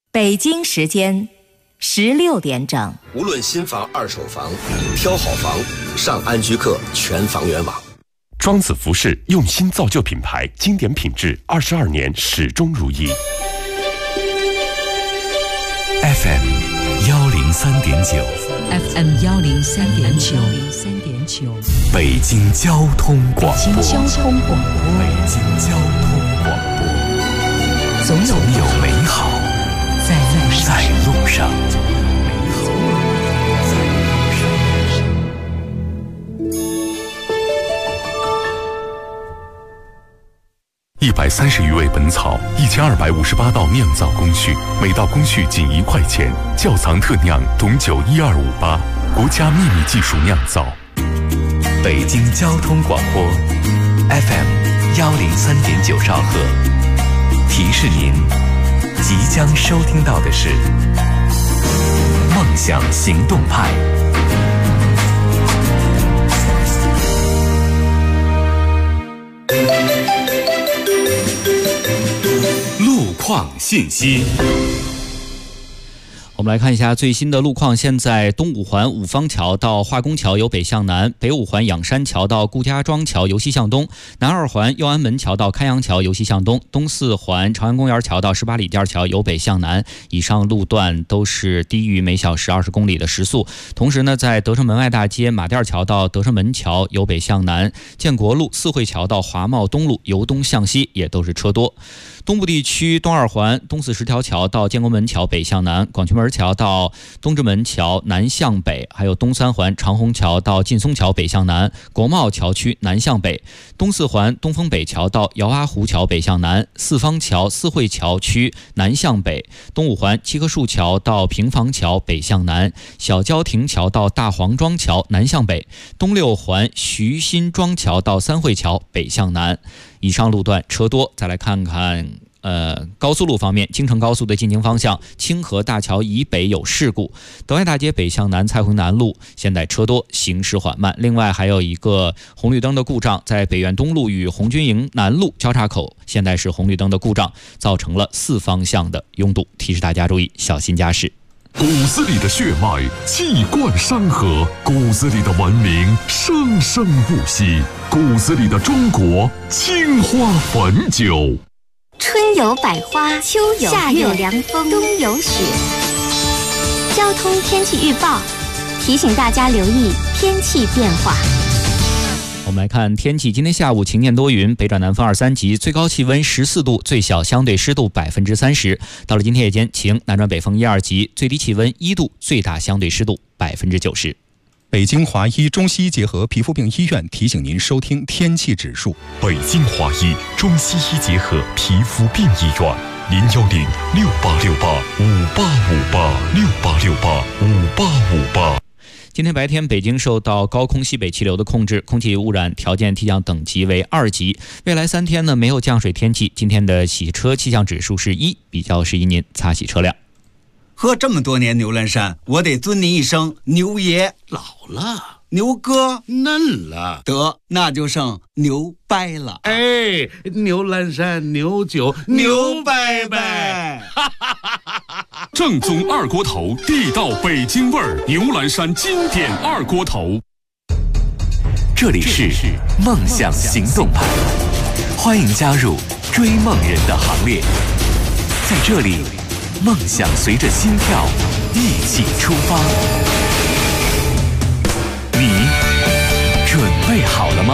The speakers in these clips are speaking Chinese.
北京时间16点整。 无论新房、二手房，挑好房，上安居客全房源网。 庄子服饰用心造就品牌，经典品质，22年始终如一。 FM 103.9 FM 103.9 北京交通广播。 北京交通广播。 北京交通广播。 总有美好在路上。130余味本草，1258道酿造工序，每道工序仅1块钱。窖藏特酿董酒1258，国家秘密技术酿造。北京交通广播 FM 103.9兆赫。提示您，即将收听到的是梦想行动派。路况信息。 我们来看一下最新的路况。现在东五环五方桥到化工桥由北向南，北五环仰山桥到顾家庄桥由西向东，南二环右安门桥到开阳桥由西向东，东四环朝阳公园桥到18里店桥由北向南。以上路段都是低于每小时20公里的时速。同时呢，在德胜门外大街马甸桥到德胜门桥由北向南，建国路四惠桥到华贸东路由东向西也都是车多。东部地区东二环东四十条桥到建国门桥北向南，广渠门桥到东直门桥南向北，还有东三环长虹桥到劲松桥北向南，国贸桥区南向北，东四环东风北桥到姚阿湖桥北向南，四方桥四惠桥区南向北，东五环七棵树桥到平房桥北向南，小郊亭桥到大黄庄桥南向北，东六环徐新庄桥到三惠桥北向南。以上路段车多。再来看看高速路方面，京承高速的进京方向清河大桥以北有事故，德外大街北向南蔡回南路现在车多，行驶缓慢。另外还有一个红绿灯的故障，在北苑东路与红军营南路交叉口现在是红绿灯的故障，造成了4方向的拥堵，提示大家注意小心驾驶。 骨子里的血脉气贯山河，骨子里的文明生生不息，骨子里的中国青花汾酒。 春有百花，秋有夏有凉风，冬有雪。交通天气预报提醒大家留意天气变化。 我们来看天气，今天下午晴间多云，北转南风2、3级，最高气温14度，最小相对湿度30%。到了今天夜间晴，南转北风1、2级，最低气温1度，最大相对湿度90%。 北京华医中西医结合皮肤病医院提醒您收听天气指数。 北京华医中西医结合皮肤病医院，0106868585868685858。 今天白天，北京受到高空西北气流的控制，空气污染条件气象等级为2级。未来3天呢，没有降水天气。今天的洗车气象指数是1，比较适宜您擦洗车辆。 喝这么多年牛栏山，我得尊您一声牛爷。 老了， 牛哥嫩了， 得那就剩牛掰了。 哎，牛栏山牛酒牛掰掰。 正宗二锅头，地道北京味儿，牛栏山经典二锅头。 这里是梦想行动派，欢迎加入追梦人的行列。在这里，梦想随着心跳一起出发。你准备好了吗？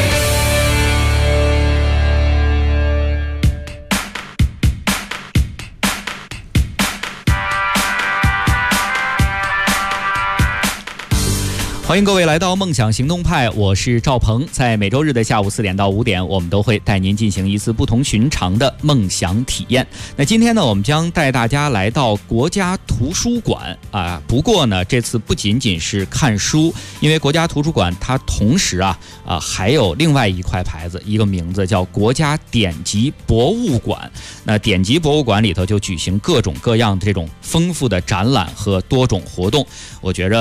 欢迎各位来到梦想行动派，我是赵鹏。在每周日的下午4点到5点，我们都会带您进行一次不同寻常的梦想体验。那今天呢，我们将带大家来到国家图书馆啊。不过呢，这次不仅仅是看书，因为国家图书馆它同时还有另外一块牌子，一个名字叫国家典籍博物馆。那典籍博物馆里头就举行各种各样的这种丰富的展览和多种活动。我觉着肯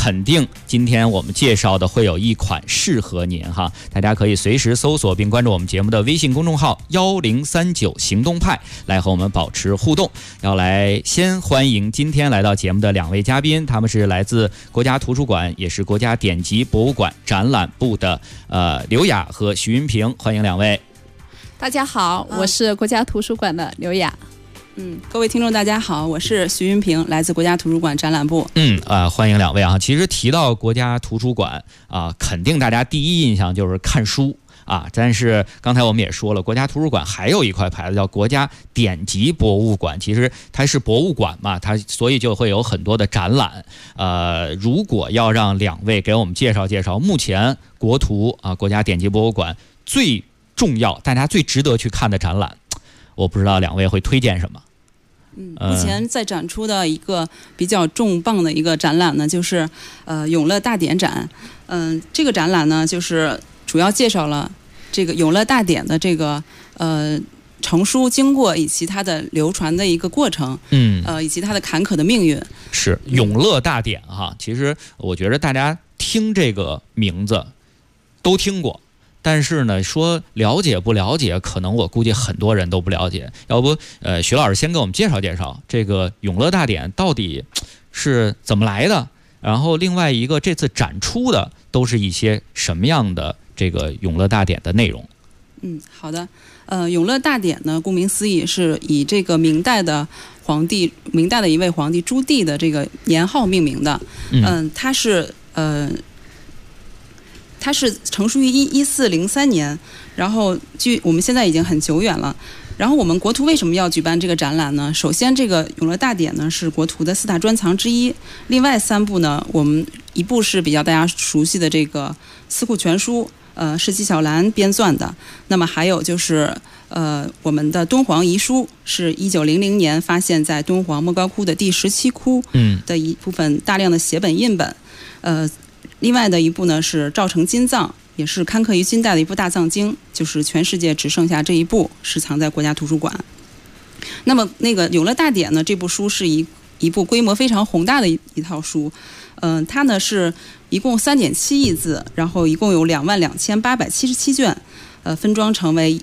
肯定今天我们介绍的会有一款适合您哈，大家可以随时搜索并关注我们节目的微信公众号1039行动派，来和我们保持互动。要来先欢迎今天来到节目的2位嘉宾，他们是来自国家图书馆，也是国家典籍博物馆展览部的刘雅和徐云平，欢迎2位。 大家好，我是国家图书馆的刘雅。 各位听众大家好，我是徐云平，来自国家图书馆展览部。 欢迎2位啊。其实提到国家图书馆啊，肯定大家第一印象就是看书啊，但是刚才我们也说了，国家图书馆还有一块牌子叫国家典籍博物馆，其实它是博物馆嘛，它所以就会有很多的展览。如果要让2位给我们介绍介绍目前国图啊国家典籍博物馆最重要大家最值得去看的展览，我不知道2位会推荐什么。 目前在展出的一个比较重磅的一个展览呢，就是永乐大典展。这个展览呢，就是主要介绍了这个永乐大典的这个成书经过以及它的流传的一个过程，以及它的坎坷的命运。 是永乐大典哈，其实我觉得大家听这个名字都听过。但是呢，说了解不了解，可能我估计很多人都不了解。要不，徐老师先给我们介绍介绍这个永乐大典到底是怎么来的？然后另外一个，这次展出的都是一些什么样的这个永乐大典的内容？ 好的。永乐大典呢，顾名思义是以这个明代的一位皇帝朱棣的这个年号命名的。它是成书于1403年，然后距我们现在已经很久远了。然后我们国图为什么要举办这个展览呢？首先，这个永乐大典呢是国图的4大专藏之一，另外3部呢，我们一部是比较大家熟悉的这个《四库全书》，是纪晓岚编撰的。那么还有就是我们的敦煌遗书，是1900年发现在敦煌莫高窟的第17窟的一部分大量的写本印本。另外的一部呢是赵成金藏，也是刊刻于金代的一部大藏经，就是全世界只剩下这一部是藏在国家图书馆。那么那个永乐大典呢，这部书是一部规模非常宏大的一套书。它呢是一共3.7亿字，然后一共有22,877卷，分装成为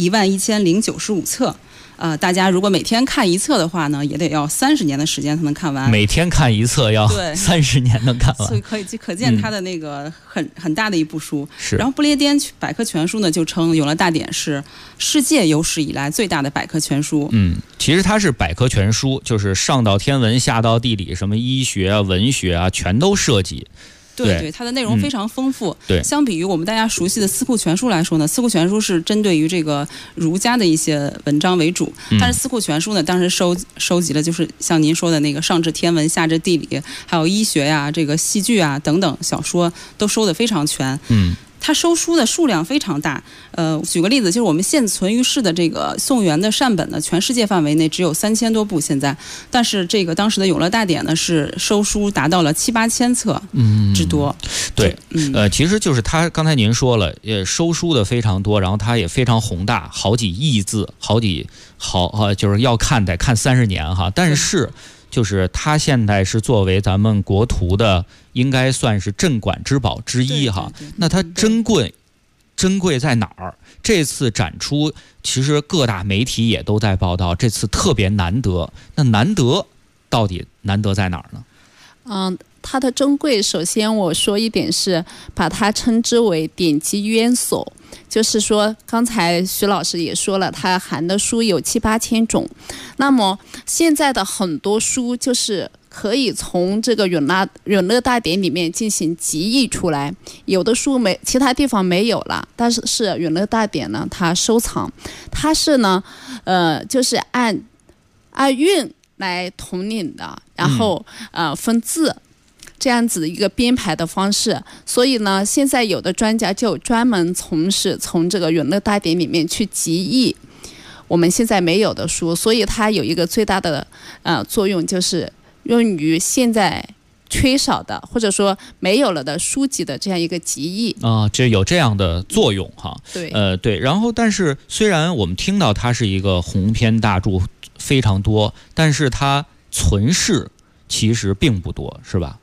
11095册。大家如果每天看一册的话呢，也得要30年的时间才能看完。 每天看一册要30年能看完， 所以可见它的那个很大的一部书。 是。 然后不列颠百科全书呢，就称永乐大典是世界有史以来最大的百科全书。 其实它是百科全书，就是上到天文，下到地理，什么医学啊、文学啊，全都涉及。 对，它的内容非常丰富。相比于我们大家熟悉的《四库全书》来说呢，《四库全书》是针对于这个儒家的一些文章为主，但是《四库全书》呢，当时收集了就是像您说的那个上至天文，下至地理，还有医学呀、这个戏剧啊等等小说都收得非常全。它收书的数量非常大。举个例子，就是我们现存于世的这个宋元的善本呢，全世界范围内只有3000多部现在，但是这个当时的永乐大典呢是收书达到了7、8千册之多。 对，其实就是他刚才您说了，收书的非常多，然后它也非常宏大，好几亿字，就是要看得看30年哈，但是。就是它现在是作为咱们国图的，应该算是镇馆之宝之一哈。那它珍贵在哪儿？这次展出，其实各大媒体也都在报道，这次特别难得。那难得到底难得在哪儿呢？ 它的珍贵，首先我说一点是把它称之为典籍渊所，就是说刚才徐老师也说了，它含的书有7、8千种。那么现在的很多书就是可以从这个永乐大典里面进行集译出来，有的书其他地方没有了，但是永乐大典呢，它收藏，它是呢，就是按韵来统领的，然后分字。这样子的一个编排的方式，所以呢，现在有的专家就专门从这个永乐大典里面去集译我们现在没有的书，所以它有一个最大的作用，就是用于现在缺少的或者说没有了的书籍的这样一个集译这有这样的作用哈。对，然后但是虽然我们听到它是一个鸿篇大著非常多，但是它存世其实并不多，是吧？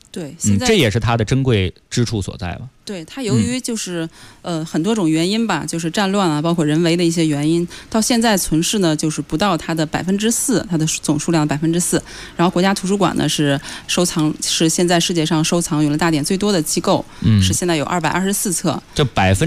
对，现在这也是它的珍贵之处所在吧？ 对，它由于就是很多种原因吧，就是战乱啊，包括人为的一些原因，到现在存世呢就是不到它的4%，它的总数量的4%。然后国家图书馆呢是现在世界上收藏永乐大典最多的机构，是现在有224册。 这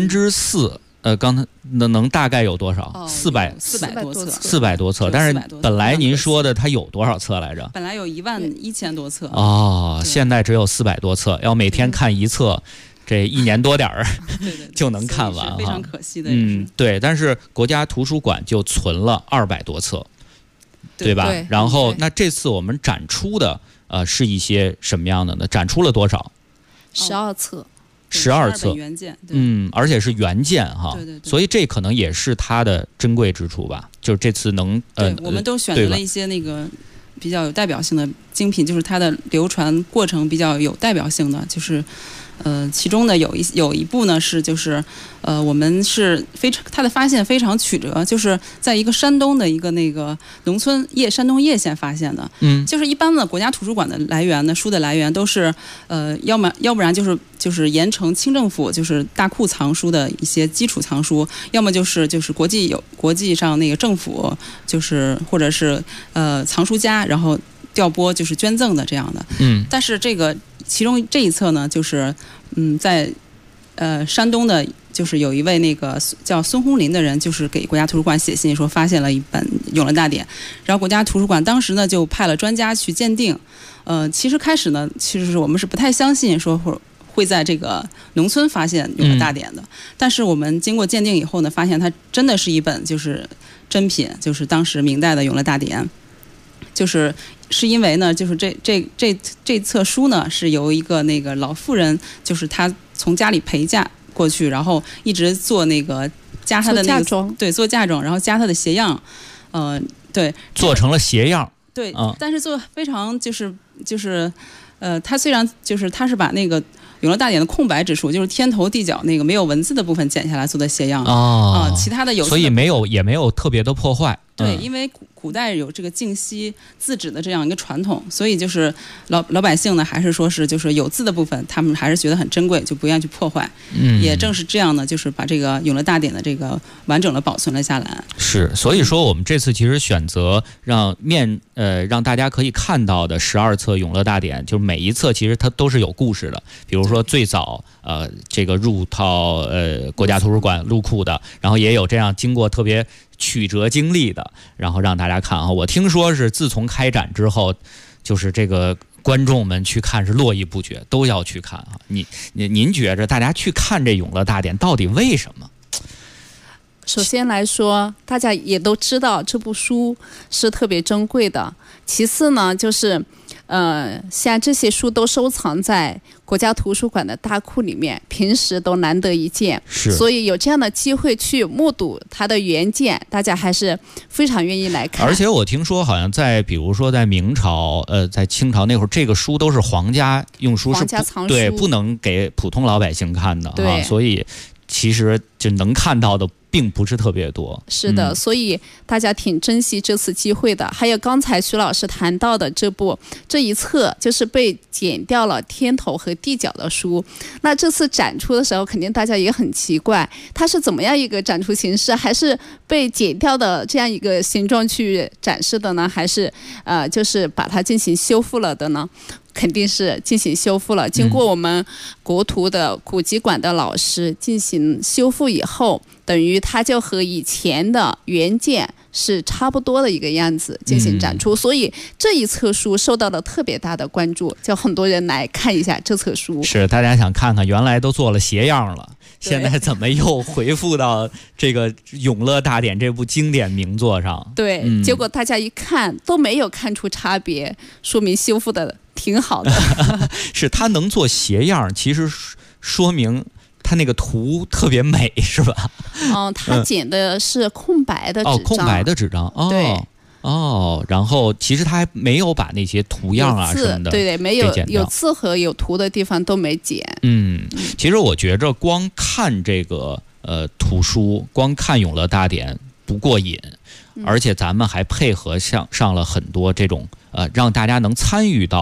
4%。刚才能大概有多少？400多册。但是本来您说的它有多少册来着？ 本来有11000多册。 现在只有400多册，要每天看一册，这1年多点儿就能看完， 非常可惜的。 对。但是国家图书馆就存了200多册，对吧？然后那这次我们展出的是一些什么样的呢？展出了多少 ？12册。 12册原件， 而且是原件哈， 对， 所以这可能也是它的珍贵之处吧。就是这次能我们都选择了一些那个比较有代表性的精品，就是它的流传过程比较有代表性的，就是其中呢有一部呢是就是我们是它的发现非常曲折，就是在一个山东的一个那个农村山东叶县发现的。就是一般的国家图书馆的来源呢，书的来源都是要不然就是盐城清政府就是大库藏书的一些基础藏书，要么就是国际上那个政府就是或者是藏书家然后调拨就是捐赠的这样的。但是其中这一册呢，就是在山东的，就是有一位那个叫孙红林的人，就是给国家图书馆写信说发现了一本《永乐大典》，然后国家图书馆当时呢就派了专家去鉴定。其实开始呢，其实我们是不太相信说会在这个农村发现《永乐大典》的，但是我们经过鉴定以后呢，发现它真的是一本就是珍品，就是当时明代的《永乐大典》。是因为呢，就是这册书呢是由一个那个老妇人，就是她从家里陪嫁过去，然后一直做那个加她的那个做嫁妆，然后加她的鞋样，对， 做成了鞋样， 对，但是做非常她虽然就是她是把那个永乐大典的空白之处，就是天头地脚那个没有文字的部分剪下来做的鞋样其他的所以也没有特别的破坏。 对，因为古代有这个净析字纸的这样一个传统，所以就是老百姓呢，还是说是就是有字的部分，他们还是觉得很珍贵，就不愿意去破坏。也正是这样呢，就是把这个永乐大典的这个完整的保存了下来。 是，所以说我们这次其实选择让大家可以看到的12册永乐大典，就是每一册其实它都是有故事的。比如说最早这个入到国家图书馆入库的，然后也有这样经过特别曲折经历的，然后让大家看啊。我听说是自从开展之后，就是这个观众们去看是络绎不绝，都要去看啊。您觉着大家去看这永乐大典到底为什么？ 首先来说，大家也都知道这部书是特别珍贵的。其次呢，就是像这些书都收藏在国家图书馆的大库里面，平时都难得一见，所以有这样的机会去目睹它的原件，大家还是非常愿意来看。 而且我听说好像比如说在明朝在清朝那会儿，这个书都是皇家用书， 皇家藏书， 对，不能给普通老百姓看的啊，所以其实就能看到的并不是特别多。 是的，所以大家挺珍惜这次机会的。还有刚才徐老师谈到的这一册，就是被剪掉了天头和地脚的书。那这次展出的时候，肯定大家也很奇怪，它是怎么样一个展出形式？还是被剪掉的这样一个形状去展示的呢？还是就是把它进行修复了的呢？肯定是进行修复了，经过我们国图的古籍馆的老师进行修复以后，等于它就和以前的原件是差不多的一个样子进行展出，所以这一册书受到了特别大的关注，叫很多人来看一下这册书。 是，大家想看看原来都做了鞋样了，现在怎么又回复到这个《永乐大典》这部经典名作上？ 对，结果大家一看都没有看出差别，说明修复的挺好的。 是，它能做鞋样，其实说明它那个图特别美，是吧？ 它剪的是空白的纸张。 空白的纸张。 对。 然后其实他还没有把那些图样啊什么的， 对，没有字和有图的地方都没剪。 其实我觉着光看这个图书，光看《永乐大典》不过瘾，而且咱们还配合上了很多这种让大家能参与到体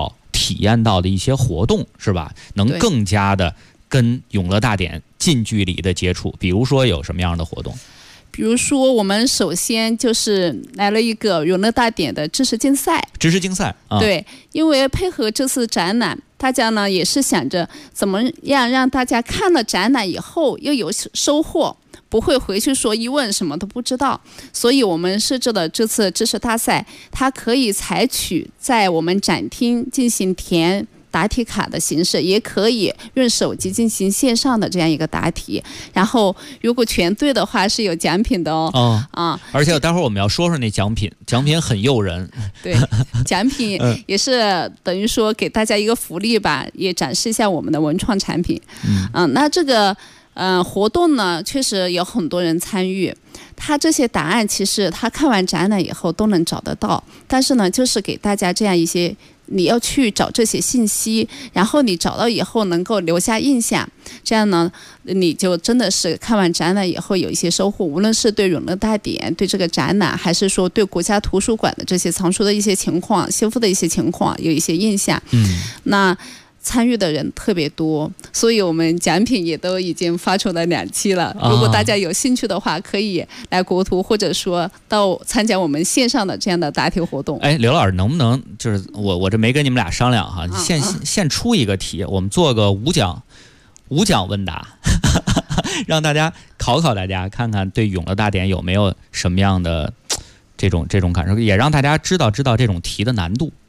体验到的一些活动，是吧？能更加的跟永乐大典近距离的接触。比如说有什么样的活动？ 比如说，我们首先就是来了一个永乐大典的知识竞赛。 知识竞赛， 对，因为配合这次展览，大家呢也是想着怎么样让大家看了展览以后又有收获，不会回去说一问什么都不知道。所以我们设置的这次知识大赛，它可以采取在我们展厅进行填答题卡的形式，也可以用手机进行线上的这样一个答题，然后如果全对的话是有奖品的哦。 而且待会儿我们要说说那奖品，奖品很诱人。 对，奖品也是等于说给大家一个福利吧，也展示一下我们的文创产品。那这个活动呢，确实有很多人参与。他这些答案其实他看完展览以后都能找得到，但是呢，就是给大家这样一些。你要去找这些信息，然后你找到以后能够留下印象，这样呢，你就真的是看完展览以后有一些收获，无论是对永乐大典、对这个展览，还是说对国家图书馆的这些藏书的一些情况、修复的一些情况有一些印象。那参与的人特别多，所以我们奖品也都已经发出了2期了。如果大家有兴趣的话，可以来国图，或者说到参加我们线上的这样的答题活动。 刘老师，能不能就是我这没跟你们俩商量哈，现出一个题，我们做个5讲问答，让大家考大家，看看对永乐大典有没有什么样的这种感受，也让大家知道这种题的难度。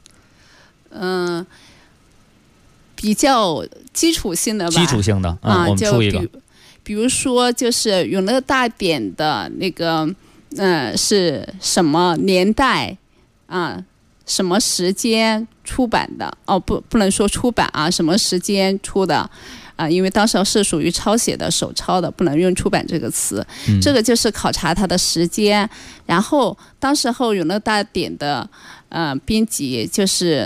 比较基础性的吧。 基础性的，我们出一个。 比如说，就是永乐大典的那个，是什么年代啊？什么时间出版的？不能说出版啊，什么时间出的？因为当时是属于抄写的、手抄的，不能用出版这个词。这个就是考察它的时间。然后，当时候永乐大典的编辑就是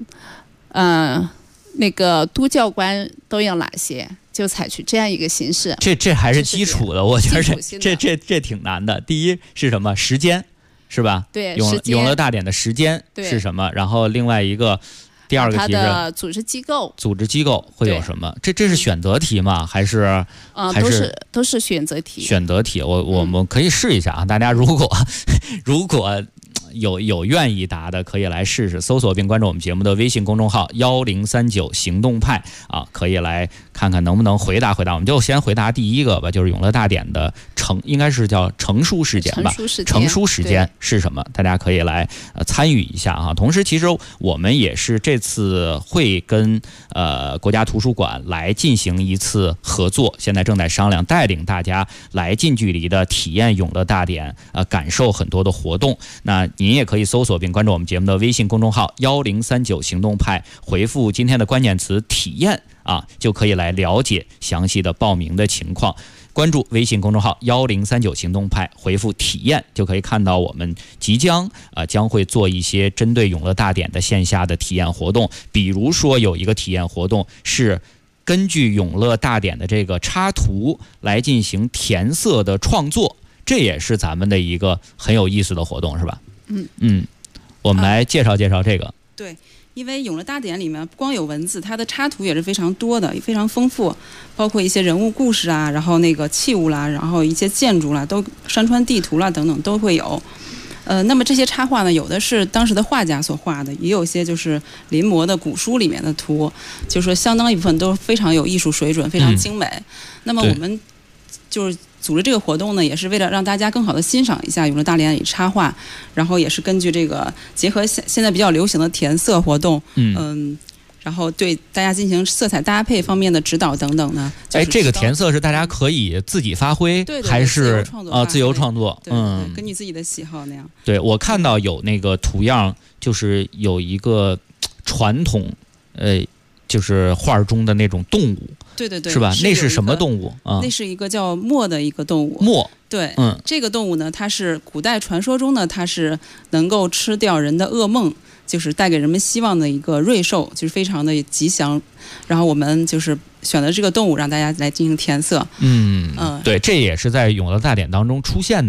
那个督教官都有哪些？就采取这样一个形式。 这还是基础的，我觉得这挺难的。第一是什么？时间，是吧？ 对， 永乐大典的时间是什么？然后另外一个，第二个题是它的组织机构。组织机构会有什么？这是选择题吗？还是？ 都是选择题。 选择题，我们可以试一下啊！大家如果有愿意答的，可以来试试，搜索并关注我们节目的微信公众号1039行动派啊，可以来看看能不能回答。我们就先回答第一个吧，就是永乐大典的应该是叫成书时间吧？成书时间是什么？大家可以来参与一下啊。同时，其实我们也是这次会跟国家图书馆来进行一次合作，现在正在商量，带领大家来近距离的体验永乐大典，感受很多的活动。那您也可以搜索并关注我们节目的微信公众号1039行动派，回复今天的关键词体验啊，就可以来了解详细的报名的情况。关注微信公众号1039行动派，回复体验就可以看到我们即将将会做一些针对永乐大典的线下的体验活动。比如说有一个体验活动是根据永乐大典的这个插图来进行填色的创作，这也是咱们的一个很有意思的活动，是吧？我们来介绍这个。 对，因为永乐大典里面不光有文字，它的插图也是非常多的，也非常丰富，包括一些人物故事啊，然后那个器物啦，然后一些建筑啦，都山川地图啦等等都会有。那么这些插画呢，有的是当时的画家所画的，也有些就是临摹的古书里面的图，就是说相当一部分都非常有艺术水准，非常精美。那么我们就是组织这个活动呢，也是为了让大家更好的欣赏一下永乐大典里插画，然后也是根据这个结合现在比较流行的填色活动，然后对大家进行色彩搭配方面的指导等等呢。 这个填色是大家可以自己发挥， 对还是自由创作？ 对，根据自己的喜好那样。 对，我看到有那个图样，就是有一个传统，就是画中的那种动物。 对， 是吧？那是什么动物啊？ 那是一个叫墨的一个动物。 墨， 对，这个动物呢，它是古代传说中呢，它是能够吃掉人的噩梦，就是带给人们希望的一个瑞兽，就是非常的吉祥。然后我们就是选择这个动物，让大家来进行填色。 对，这也是在永乐大典当中出现的。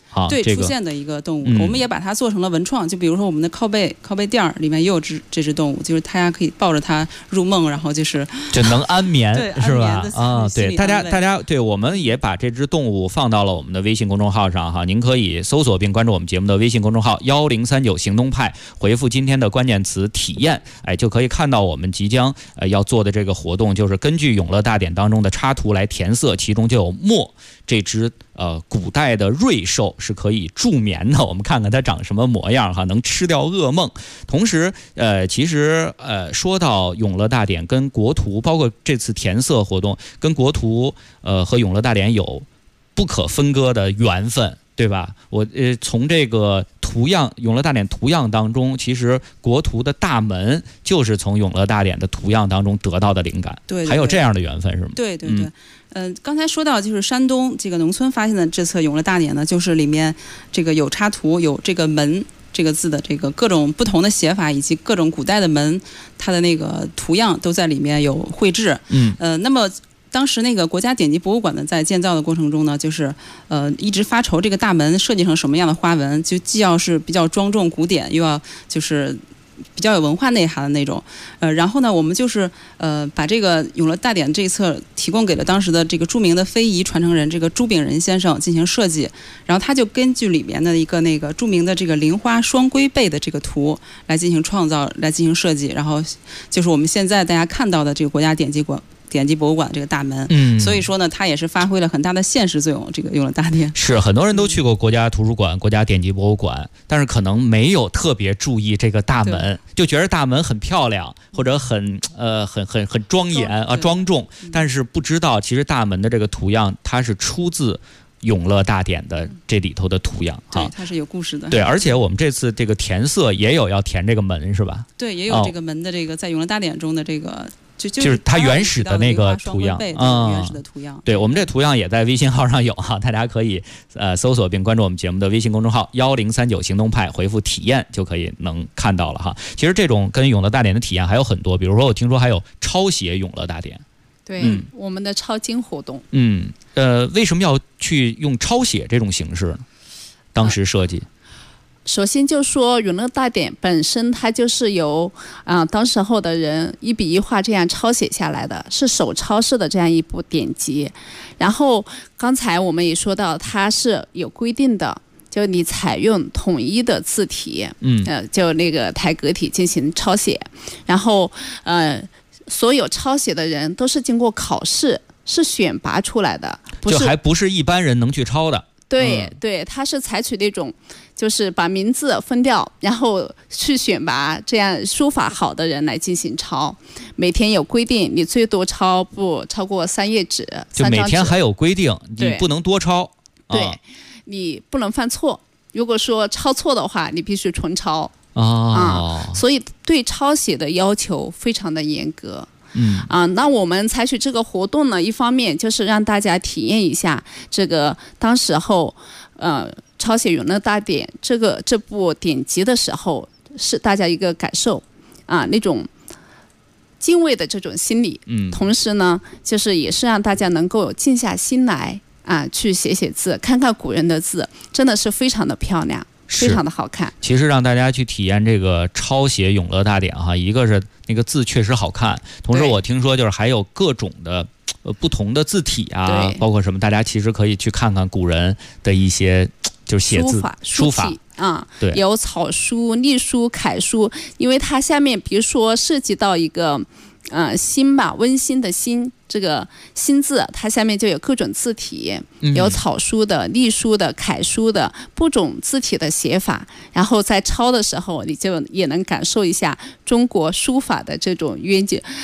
啊， 对、 这个出现的一个动物，我们也把它做成了文创。就比如说我们的靠背垫儿里面也有这只动物，就是大家可以抱着它入梦，然后就能安眠，是吧？啊，对，大家对，我们也把这只动物放到了我们的微信公众号上哈，您可以搜索并关注我们节目的微信公众号1039行动派，回复今天的关键词体验，就可以看到我们即将要做的这个活动，就是根据永乐大典当中的插图来填色，其中就有墨这只古代的瑞兽是可以助眠的，我们看看它长什么模样哈，能吃掉噩梦。同时其实说到永乐大典跟国图，包括这次填色活动跟国图和永乐大典有不可分割的缘分，对吧？我从这个图样永乐大典图样当中，其实国图的大门就是从永乐大典的图样当中得到的灵感。 对， 还有这样的缘分是吗？ 对对对。刚才说到就是山东这个农村发现的这册永乐大典呢，就是里面这个有插图，有这个门这个字的这个各种不同的写法，以及各种古代的门它的那个图样都在里面有绘制。那么当时那个国家典籍博物馆呢，在建造的过程中呢，就是一直发愁这个大门设计成什么样的花纹，就既要是比较庄重古典，又要就是比较有文化内涵的那种。然后呢，我们就是把这个永乐大典这一册提供给了当时的这个著名的非遗传承人这个朱炳仁先生进行设计，然后他就根据里面的一个那个著名的这个菱花双龟背的这个图来进行创造，来进行设计，然后就是我们现在大家看到的这个国家典籍博物馆这个大门。所以说呢，它也是发挥了很大的现实作用。这个永乐大典是很多人都去过国家图书馆、国家典籍博物馆，但是可能没有特别注意这个大门，就觉得大门很漂亮或者很庄严啊庄重，但是不知道其实大门的这个图样它是出自永乐大典的这里头的图样， 对，它是有故事的。 对，而且我们这次这个填色也有要填这个门是吧？ 对，也有这个门的这个在永乐大典中的这个。 就是它原始的那个图样， 原始的图样。 对，我们这图样也在微信号上有哈，大家可以搜索并关注我们节目的微信公众号1039行动派，回复体验就可以能看到了哈。其实这种跟永乐大典的体验还有很多，比如说我听说还有抄写永乐大典。 对，我们的抄经活动。 为什么要去用抄写这种形式呢？当时设计。 首先就说永乐大典本身它就是由当时候的人一笔一画这样抄写下来的，是手抄式的这样一部典籍。然后刚才我们也说到它是有规定的，就你采用统一的字体，就那个台格体进行抄写，然后所有抄写的人都是经过考试，是选拔出来的， 就还不是一般人能去抄的。 对对，它是采取那种就是把名字分掉，然后去选拔这样书法好的人来进行抄。每天有规定，你最多抄不超过3页纸， 就每天还有规定，你不能多抄。 对，你不能犯错。如果说抄错的话，你必须重抄。所以对抄写的要求非常的严格。那我们采取这个活动呢，一方面就是让大家体验一下这个当时候抄写永乐大典这部典籍的时候是大家一个感受那种敬畏的这种心理。同时呢，就是也是让大家能够静下心来去写字，看看古人的字，真的是非常的漂亮，非常的好看。 其实让大家去体验这个抄写永乐大典哈，一个是那个字确实好看，同时我听说就是还有各种的不同的字体包括什么，大家其实可以去看看古人的一些就是写字书法对，有草书、隶书、楷书，因为它下面比如说涉及到一个心吧，温馨的馨，这个馨字它下面就有各种字体，有草书的、隶书的、楷书的不种字体的写法，然后在抄的时候你就也能感受一下中国书法的这种悠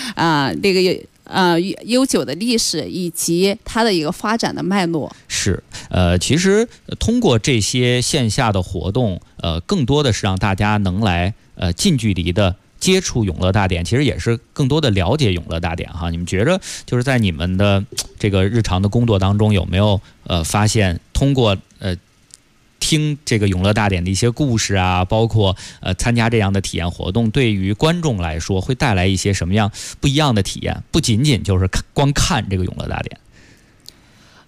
久的历史以及它的一个发展的脉络。 是其实通过这些线下的活动更多的是让大家能来近距离的接触永乐大典，其实也是更多的了解永乐大典哈。你们觉着就是在你们的这个日常的工作当中，有没有发现通过听这个永乐大典的一些故事包括参加这样的体验活动，对于观众来说会带来一些什么样不一样的体验？不仅仅就是光看这个永乐大典。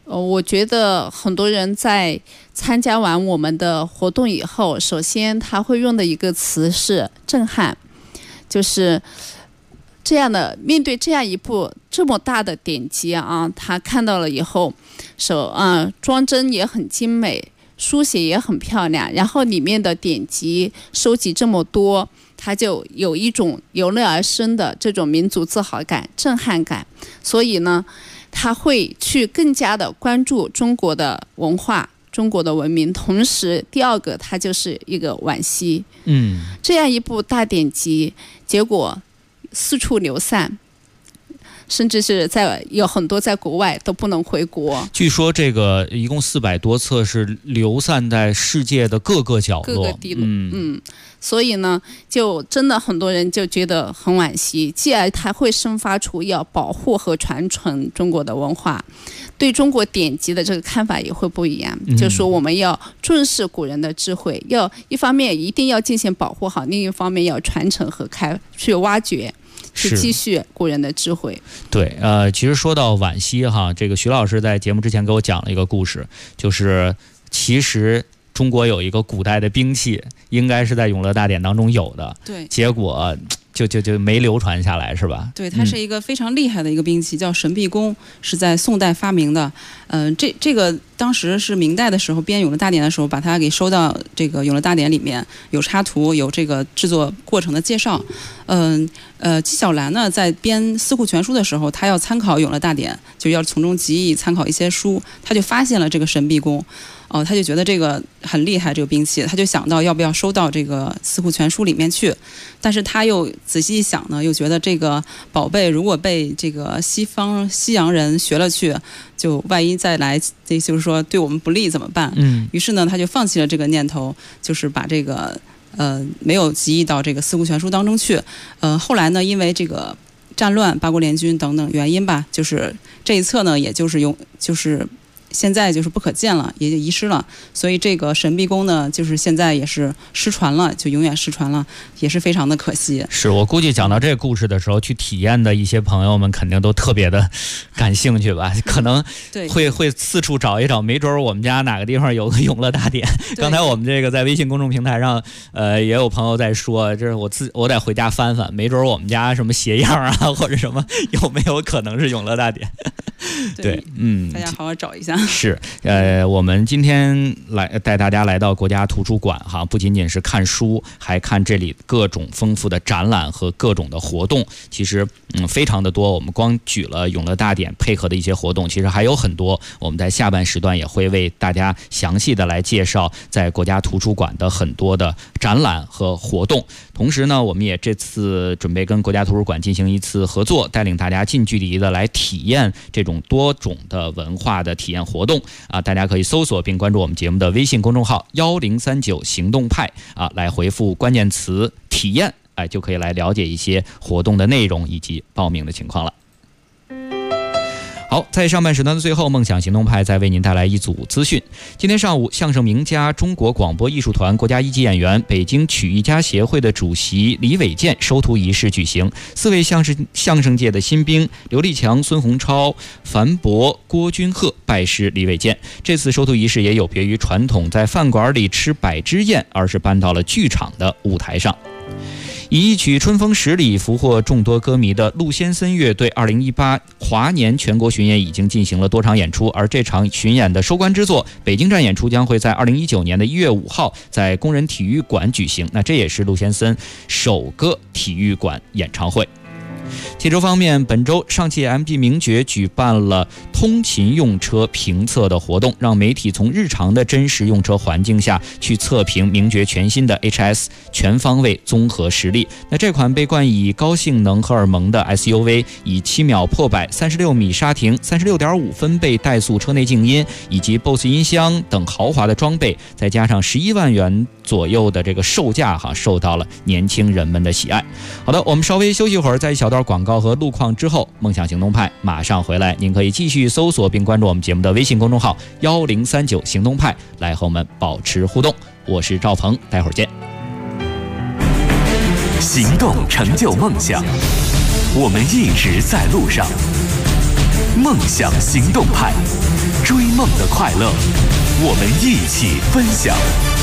我觉得很多人在参加完我们的活动以后，首先他会用的一个词是震撼，就是这样的，面对这样一部这么大的典籍啊，他看到了以后，装帧也很精美，书写也很漂亮，然后里面的典籍收集这么多，他就有一种由内而生的这种民族自豪感、震撼感，所以呢，他会去更加的关注中国的文化、中国的文明。同时，第二个，他就是一个惋惜。这样一部大典籍，结果四处流散，甚至是有很多在国外都不能回国。 据说这个一共400多册是流散在世界的各个角落、 各个地落。所以呢，就真的很多人就觉得很惋惜。继而他会生发出要保护和传承中国的文化，对中国典籍的这个看法也会不一样。就说我们要重视古人的智慧，要一方面一定要进行保护好，另一方面要传承和去挖掘。去继续古人的智慧。 对，其实说到惋惜哈，这个徐老师在节目之前给我讲了一个故事，就是其实中国有一个古代的兵器，应该是在《永乐大典》当中有的， 对， 结果就没流传下来，是吧？ 对，它是一个非常厉害的一个兵器，叫神臂弓，是在宋代发明的。这个当时是明代的时候编《永乐大典》的时候，把它给收到这个《永乐大典》里面，有插图，有这个制作过程的介绍。纪晓岚呢，在编《四库全书》的时候，他要参考《永乐大典》，就要从中集义，参考一些书，他就发现了这个神臂弓。他就觉得这个很厉害，这个兵器，他就想到要不要收到这个《四库全书》里面去。但是他又仔细一想呢，又觉得这个宝贝如果被这个西洋人学了去，就万一再来，这就是说对我们不利怎么办？于是呢，他就放弃了这个念头，就是把这个没有集义到这个《四库全书》当中去。后来呢，因为这个战乱、八国联军等等原因吧，就是这一册呢，也就是现在就是不可见了，也就遗失了。所以这个神臂弓呢，就是现在也是失传了，就永远失传了，也是非常的可惜。 是我估计讲到这个故事的时候，去体验的一些朋友们肯定都特别的感兴趣吧？可能会四处找一找，没准我们家哪个地方有个永乐大典。刚才我们这个在微信公众平台上，也有朋友在说，这是我得回家翻翻，没准我们家什么鞋样啊，或者什么有没有可能是永乐大典？对， 大家好好找一下。 是，我们今天带大家来到国家图书馆哈，不仅仅是看书，还看这里各种丰富的展览和各种的活动。其实非常的多，我们光举了永乐大典配合的一些活动，其实还有很多。我们在下半时段也会为大家详细的来介绍在国家图书馆的很多的展览和活动。同时呢，我们也这次准备跟国家图书馆进行一次合作，带领大家近距离的来体验这种多种的文化的体验活动啊！大家可以搜索并关注我们节目的微信公众号1039行动派啊，来回复关键词体验，就可以来了解一些活动的内容以及报名的情况了。好，在上半时段的最后，梦想行动派再为您带来一组资讯。今天上午，相声名家、中国广播艺术团国家一级演员、北京曲艺家协会的主席李伟健收徒仪式举行。4位相声界的新兵刘立强、孙洪超、樊博、郭君鹤拜师李伟健。这次收徒仪式也有别于传统在饭馆里吃百枝宴，而是搬到了剧场的舞台上。以一曲《春风十里》俘获众多歌迷的陆先森乐队2018华年全国巡演已经进行了多场演出，而这场巡演的收官之作北京站演出将会在2019年的1月5号在工人体育馆举行。那这也是陆先森首个体育馆演唱会。汽车方面，本周上汽 MG 名爵举办了通勤用车评测的活动，让媒体从日常的真实用车环境下去测评名爵全新的 HS 全方位综合实力。那这款被冠以高性能荷尔蒙的 SUV， 以7秒破百、36米刹停、36.5分贝怠速车内静音以及 BOSE 音箱等豪华的装备，再加上11万元左右的这个售价受到了年轻人们的喜爱。好的，我们稍微休息一会儿，在一小段广告和路况之后，梦想行动派马上回来。您可以继续搜索并关注我们节目的微信公众号1039行动派，来和我们保持互动。我是赵鹏，待会儿见。 行动成就梦想，我们一直在路上。梦想行动派， 追梦的快乐，我们一起分享。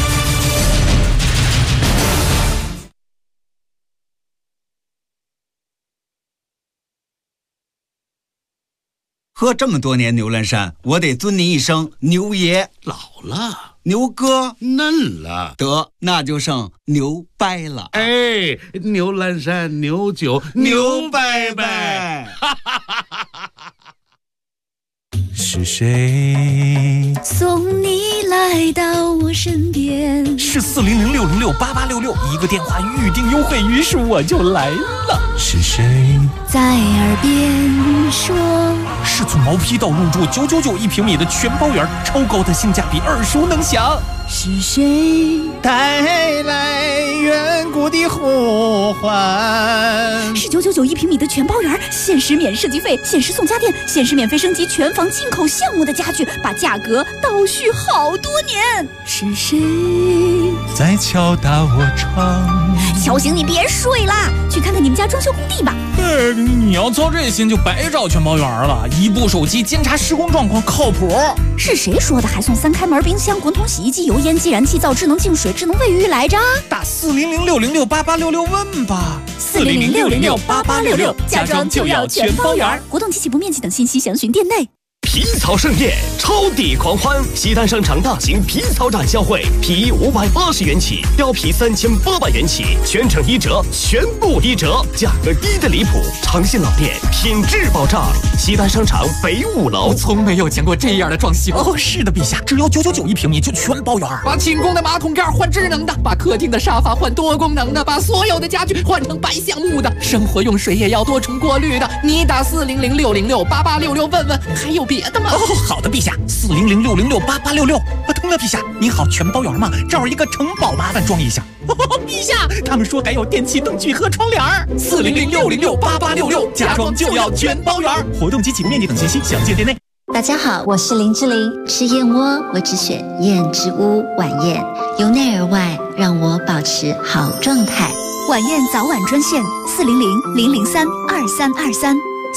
喝这么多年牛栏山，我得尊您一声牛爷。 老了， 牛哥嫩了， 得那就剩牛掰了。 哎，牛栏山牛酒牛掰掰。 是谁送你来到我身边？ 是4006068866，一个电话预定优惠，于是我就来了。是谁在耳边说？ 是从毛坯到入住999一平米的全包圆，超高的性价比，耳熟能详。 是谁带来远古的呼唤？ 是999一平米的全包圆，限时免设计费，限时送家电，限时免费升级全房进口项目的家具，把价格倒续好多年。是谁在敲打我窗？ 敲醒你别睡啦，去看看你们家装修工地吧。 你要操这心就白找全包圆了，一部手机监察施工状况靠谱。 是谁说的还送3开门冰箱、滚筒洗衣机、油烟机、燃气灶、智能净水、智能卫浴来着？ 打4006068866问吧。 4006068866，家装就要全包圆。活动及起步面积等信息详询店内。 皮草盛宴，超抵狂欢！西单商场大型皮草展销会，皮衣580元起，貂皮3800元起，全程1折，全部1折，价格低得离谱。诚信老店，品质保障。西单商场北5楼。 我从没有见过这样的装修。哦，是的，陛下，只要999一平米就全包圆。把寝宫的马桶盖换智能的，把客厅的沙发换多功能的，把所有的家具换成白橡木的，生活用水也要多重过滤的。你打4006068866问问，还有别的吗？哦，好的，陛下，4006068866。疼了，陛下，您好，全包圆吗？这儿一个城堡，麻烦装一下。陛下，他们说还有电器灯具和窗帘。4006068866，家装就要全包圆。活动及起步面积等信息详见店内。 大家好，我是林志玲。吃燕窝，我只选燕之屋晚宴，由内而外让我保持好状态。 晚宴早晚专线400-003-2323。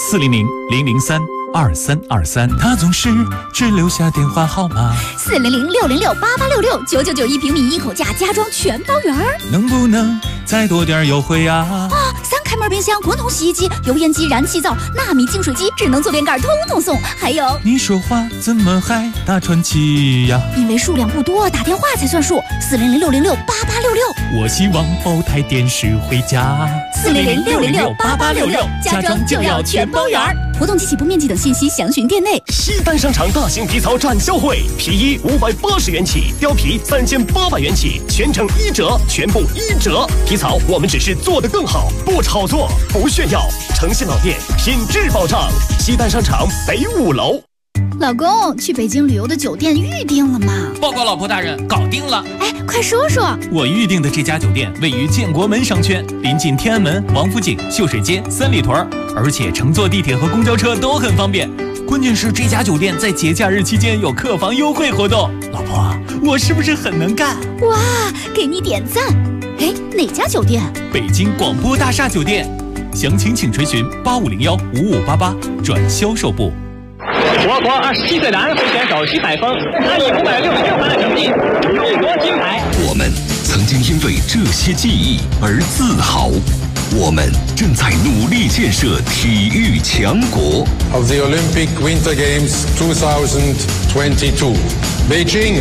400-003-2323，他总是只留下电话号码。 400-606-8866，999一平米一口价，家装全包圆。 能不能再多点优惠呀？ 啊，3开门冰箱、滚筒洗衣机、油烟机、燃气灶、纳米净水机、智能坐便盖，通通送。还有， 你说话怎么还打传奇呀？ 因为数量不多，打电话才算数。400-606-8866。 我希望包台电视回家。 400-606-8866，家装就要全包圆。活动及起步面积等信息详询店内。 西单商场大型皮草展销会，皮衣580元起，貂皮3800元起，全程1折，全部1折。皮草我们只是做得更好，不炒作，不炫耀。诚信老店，品质保障。西单商场北5楼。 老公，去北京旅游的酒店预定了吗？ 报告老婆大人，搞定了。 哎，快说说。 我预定的这家酒店位于建国门商圈，临近天安门、王府井、秀水街、三里屯，而且乘坐地铁和公交车都很方便。关键是这家酒店在节假日期间有客房优惠活动。老婆，我是不是很能干？ 哇，给你点赞。哎，哪家酒店？ 北京广播大厦酒店。详情请垂询8501-5588转销售部。 我国27岁男会选手徐海峰，他以566分的成绩勇夺金牌。 我们曾经因为这些记忆而自豪，我们正在努力建设体育强国。 Of the Olympic Winter Games 2022, Beijing。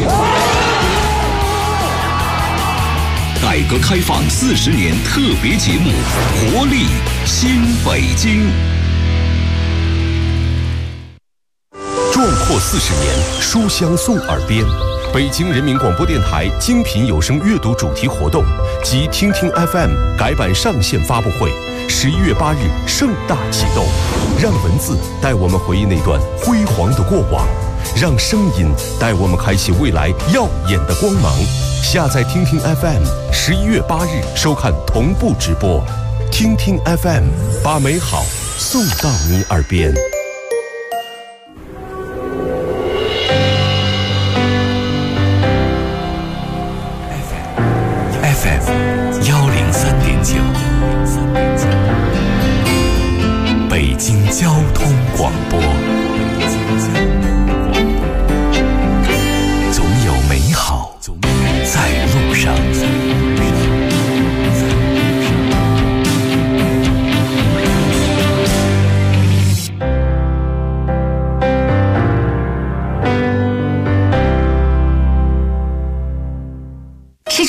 改革开放40年特别节目，活力新北京。 壮阔40年，书香送耳边。北京人民广播电台精品有声阅读主题活动及听听 FM 改版上线发布会，11月8日盛大启动。让文字带我们回忆那段辉煌的过往，让声音带我们开启未来耀眼的光芒。下载听听 FM，11月8日收看同步直播。听听 FM， 把美好送到你耳边。 103.9，北京交通广播。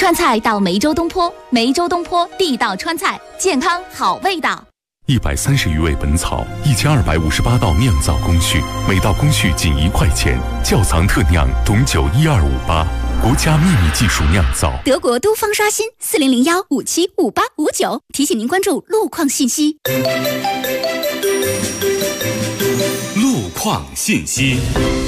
川菜到梅州东坡，梅州东坡地道川菜，健康好味道。 130余味本草，1258道酿造工序，每道工序仅1块钱。窖藏特酿董酒12588，国家秘密技术酿造。 德国都方刷新4001575859，提醒您关注路况信息。 路况信息。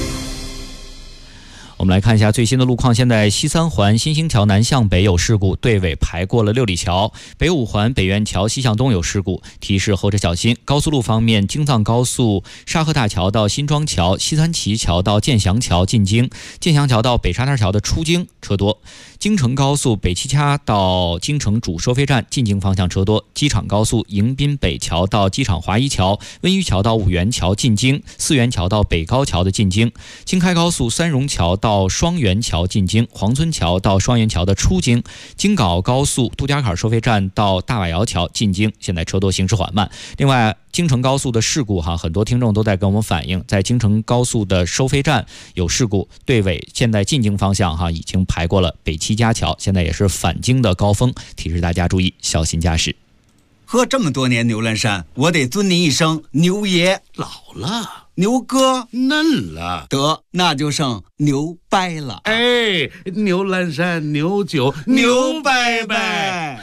我们来看一下最新的路况。现在西三环新兴桥南向北有事故，队尾排过了6里桥；北五环北苑桥西向东有事故，提示后车小心。高速路方面，京藏高速沙河大桥到新庄桥、西三旗桥到建祥桥进京，建祥桥到北沙滩桥的出京车多；京承高速北七掐到京承主收费站进京方向车多；机场高速迎宾北桥到机场华一桥、温榆桥到五元桥进京，四元桥到北高桥的进京；京开高速三榕桥到双元桥进京，黄村桥到双元桥的出京；京港高速杜家坎收费站到大瓦窑桥进京，现在车多行驶缓慢。另外，京承高速的事故很多听众都在跟我们反映，在京承高速的收费站有事故，队尾现在进京方向已经排过了北七家桥，现在也是返京的高峰，提示大家注意小心驾驶。 喝这么多年牛栏山，我得尊您一声牛爷。 老了， 牛哥嫩了， 得那就剩牛掰了。 哎，牛栏山牛酒牛掰掰。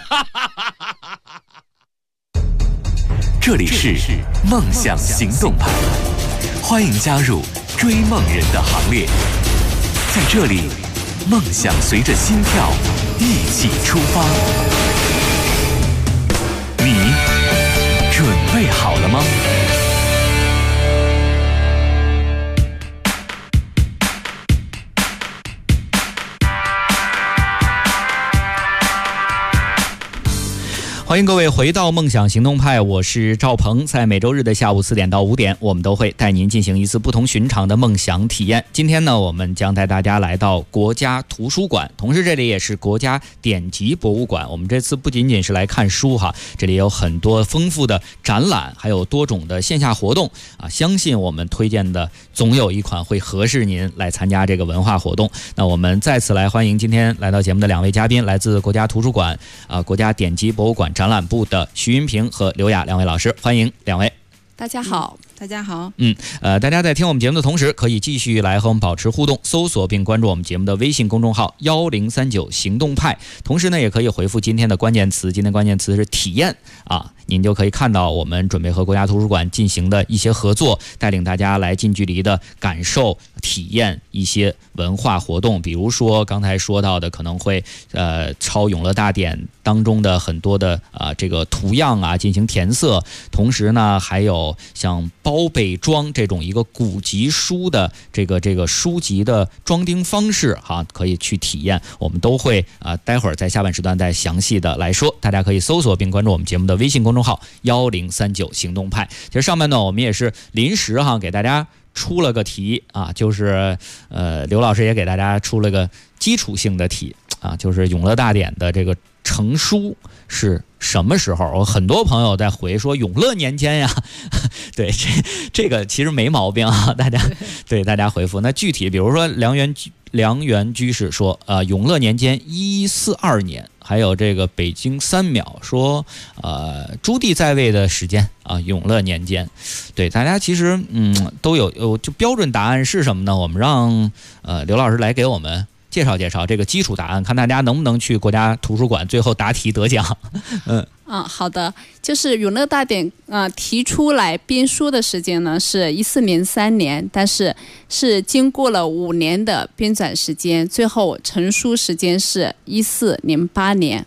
这里是梦想行动派，欢迎加入追梦人的行列。在这里，梦想随着心跳一起出发。你准备好了吗？ 欢迎各位回到梦想行动派，我是赵鹏。在每周日的下午4点到5点，我们都会带您进行一次不同寻常的梦想体验。今天呢，我们将带大家来到国家图书馆，同时这里也是国家典籍博物馆。我们这次不仅仅是来看书这里有很多丰富的展览，还有多种的线下活动相信我们推荐的总有一款会合适您来参加这个文化活动。那我们再次来欢迎今天来到节目的2位嘉宾，来自国家图书馆国家典籍博物馆展览部的徐云平和刘雅2位老师，欢迎2位。 大家好。 大家好。 大家在听我们节目的同时，可以继续来和我们保持互动，搜索并关注我们节目的微信公众号1039行动派，同时呢，也可以回复今天的关键词，今天关键词是体验您就可以看到我们准备和国家图书馆进行的一些合作，带领大家来近距离的感受体验一些文化活动，比如说刚才说到的可能会抄永乐大典当中的很多的这个图样进行填色，同时呢还有像包贝装这种一个古籍书的这个书籍的装订方式可以去体验，我们都会待会儿在下半时段再详细的来说，大家可以搜索并关注我们节目的微信公众号1039行动派。其实上面呢我们也是临时给大家出了个题就是刘老师也给大家出了个基础性的题就是永乐大典的这个成书是什么时候？我很多朋友在回说永乐年间呀，对，这个其实没毛病大家回复。那具体比如说梁元居士说永乐年间142年，还有这个北京3秒说朱棣在位的时间永乐年间。对，大家其实都有就标准答案是什么呢？我们让刘老师来给我们介绍介绍这个基础答案，看大家能不能去国家图书馆最后答题得奖。 好的，就是永乐大典提出来编书的时间呢是1403年，但是经过了5年的编纂时间，最后成书时间是1408年。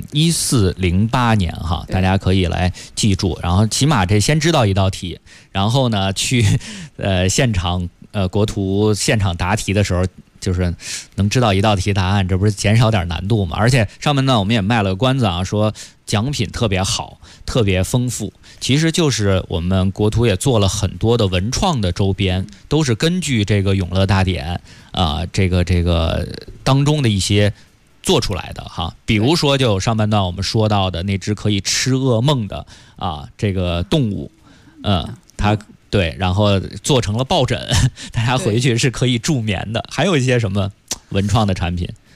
1408年大家可以来记住，然后起码这先知道一道题，然后呢去现场国图现场答题的时候，就是能知道一道题答案，这不是减少点难度吗？而且上面呢我们也卖了个关子说奖品特别好，特别丰富，其实就是我们国图也做了很多的文创的周边，都是根据这个永乐大典这个当中的一些做出来的比如说就有上半段我们说到的那只可以吃噩梦的这个动物它对，然后做成了抱枕，大家回去是可以助眠的。还有一些什么文创的产品？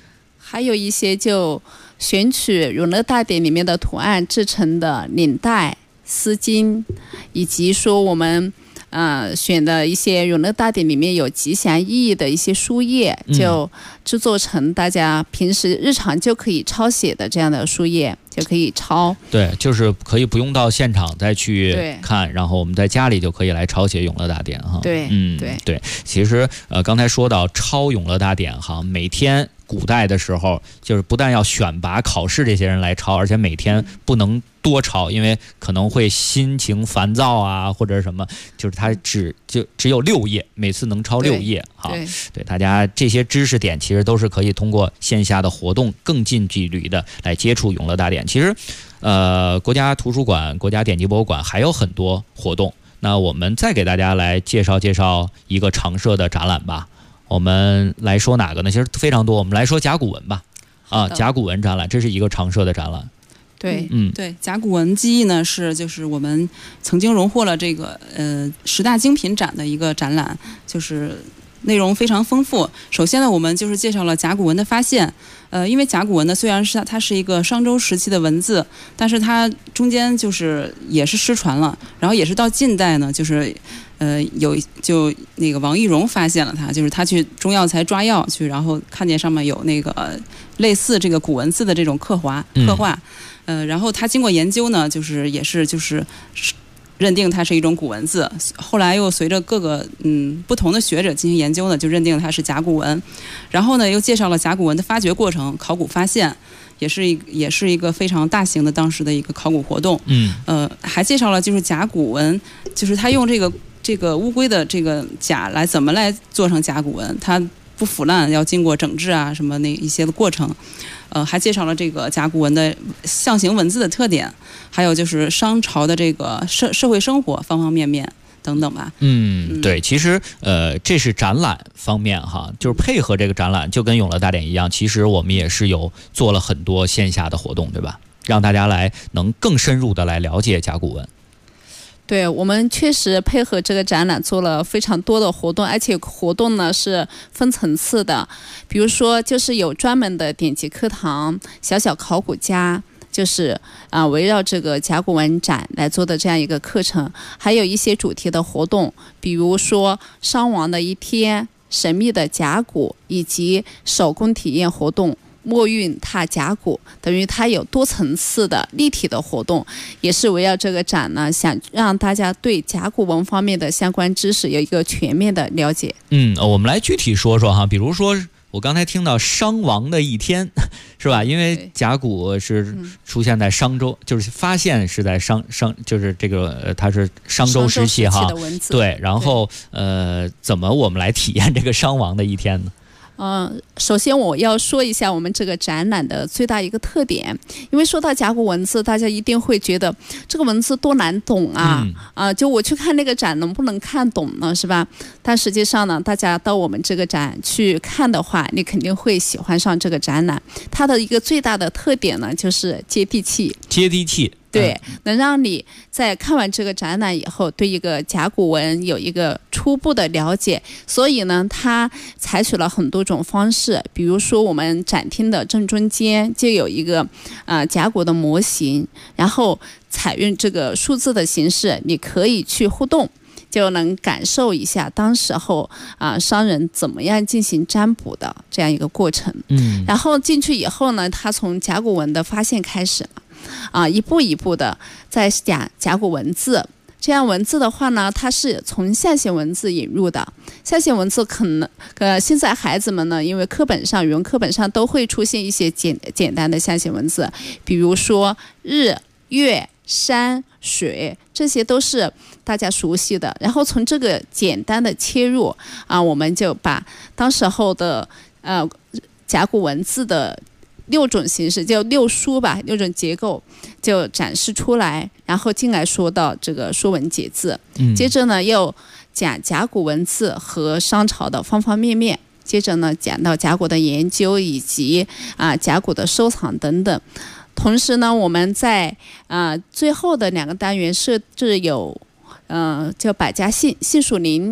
还有一些就选取《永乐大典》里面的图案制成的领带、丝巾，以及说我们选的一些《永乐大典》里面有吉祥意义的一些书页，就制作成大家平时日常就可以抄写的这样的书页，就可以抄。 对，就是可以不用到现场再去看，然后我们在家里就可以来抄写《永乐大典》哈。 对， 对。其实刚才说到抄《永乐大典》哈，每天古代的时候就是不但要选拔考试这些人来抄，而且每天不能多抄，因为可能会心情烦躁啊或者什么，就是它只有6页，每次能抄6页哈。对，大家这些知识点其实都是可以通过线下的活动更近距离的来接触《永乐大典》。其实国家图书馆、国家典籍博物馆还有很多活动，那我们再给大家来介绍介绍一个常设的展览吧。我们来说哪个呢？其实非常多，我们来说甲骨文吧。甲骨文展览，这是一个常设的展览。 对， 对，甲骨文记忆呢就是我们曾经荣获了这个10大精品展的一个展览，就是内容非常丰富。首先呢，我们就是介绍了甲骨文的发现。因为甲骨文呢，虽然是它是一个商周时期的文字，但是它中间就是也是失传了，然后也是到近代呢，就是就那个王懿荣发现了它，就是他去中药材抓药去，然后看见上面有那个类似这个古文字的这种刻画，然后他经过研究呢，就是也是就是认定它是一种古文字，后来又随着各个不同的学者进行研究呢，就认定它是甲骨文。然后呢，又介绍了甲骨文的发掘过程、考古发现，也是一个非常大型的当时的一个考古活动。还介绍了就是甲骨文，就是他用这个乌龟的这个甲来怎么来做成甲骨文，它不腐烂，要经过整治啊什么那一些的过程。还介绍了这个甲骨文的象形文字的特点，还有就是商朝的这个社会生活方方面面等等吧。 对，其实这是展览方面哈，就是配合这个展览，就跟永乐大典一样，其实我们也是有做了很多线下的活动，对吧？让大家来能更深入的来了解甲骨文。 对，我们确实配合这个展览做了非常多的活动，而且活动呢是分层次的，比如说就是有专门的典籍课堂、小小考古家，就是围绕这个甲骨文展来做的这样一个课程，还有一些主题的活动，比如说商王的一天、神秘的甲骨以及手工体验活动。墨韵踏甲骨，等于它有多层次的立体的活动，也是围绕这个展呢，想让大家对甲骨文方面的相关知识有一个全面的了解。 我们来具体说说哈，比如说我刚才听到商王的一天，是吧？因为甲骨是出现在商周，就是发现是在商，就是这个它是商周时期哈。对，然后怎么我们来体验这个商王的一天呢？ 首先我要说一下我们这个展览的最大一个特点，因为说到甲骨文字，大家一定会觉得这个文字多难懂啊，就我去看那个展能不能看懂呢，是吧？但实际上呢，大家到我们这个展去看的话，你肯定会喜欢上这个展览。它的一个最大的特点呢，就是接地气。对，能让你在看完这个展览以后，对一个甲骨文有一个初步的了解。所以呢，它采取了很多种方式，比如说我们展厅的正中间就有一个甲骨的模型，然后采用这个数字的形式，你可以去互动。就能感受一下当时候商人怎么样进行占卜的这样一个过程。然后进去以后呢，他从甲骨文的发现开始了，一步一步的在讲甲骨文字。这样文字的话呢，它是从象形文字引入的。象形文字可能现在孩子们呢，因为语文课本上都会出现一些简单的象形文字，比如说日、月、山、水，这些都是大家熟悉的。然后从这个简单的切入我们就把当时候的甲骨文字的6种形式，就6书吧，6种结构就展示出来，然后进来说到这个说文解字。接着呢又讲甲骨文字和商朝的方方面面，接着呢讲到甲骨的研究以及甲骨的收藏等等。同时呢，我们在最后的2个单元设置有就百家姓属灵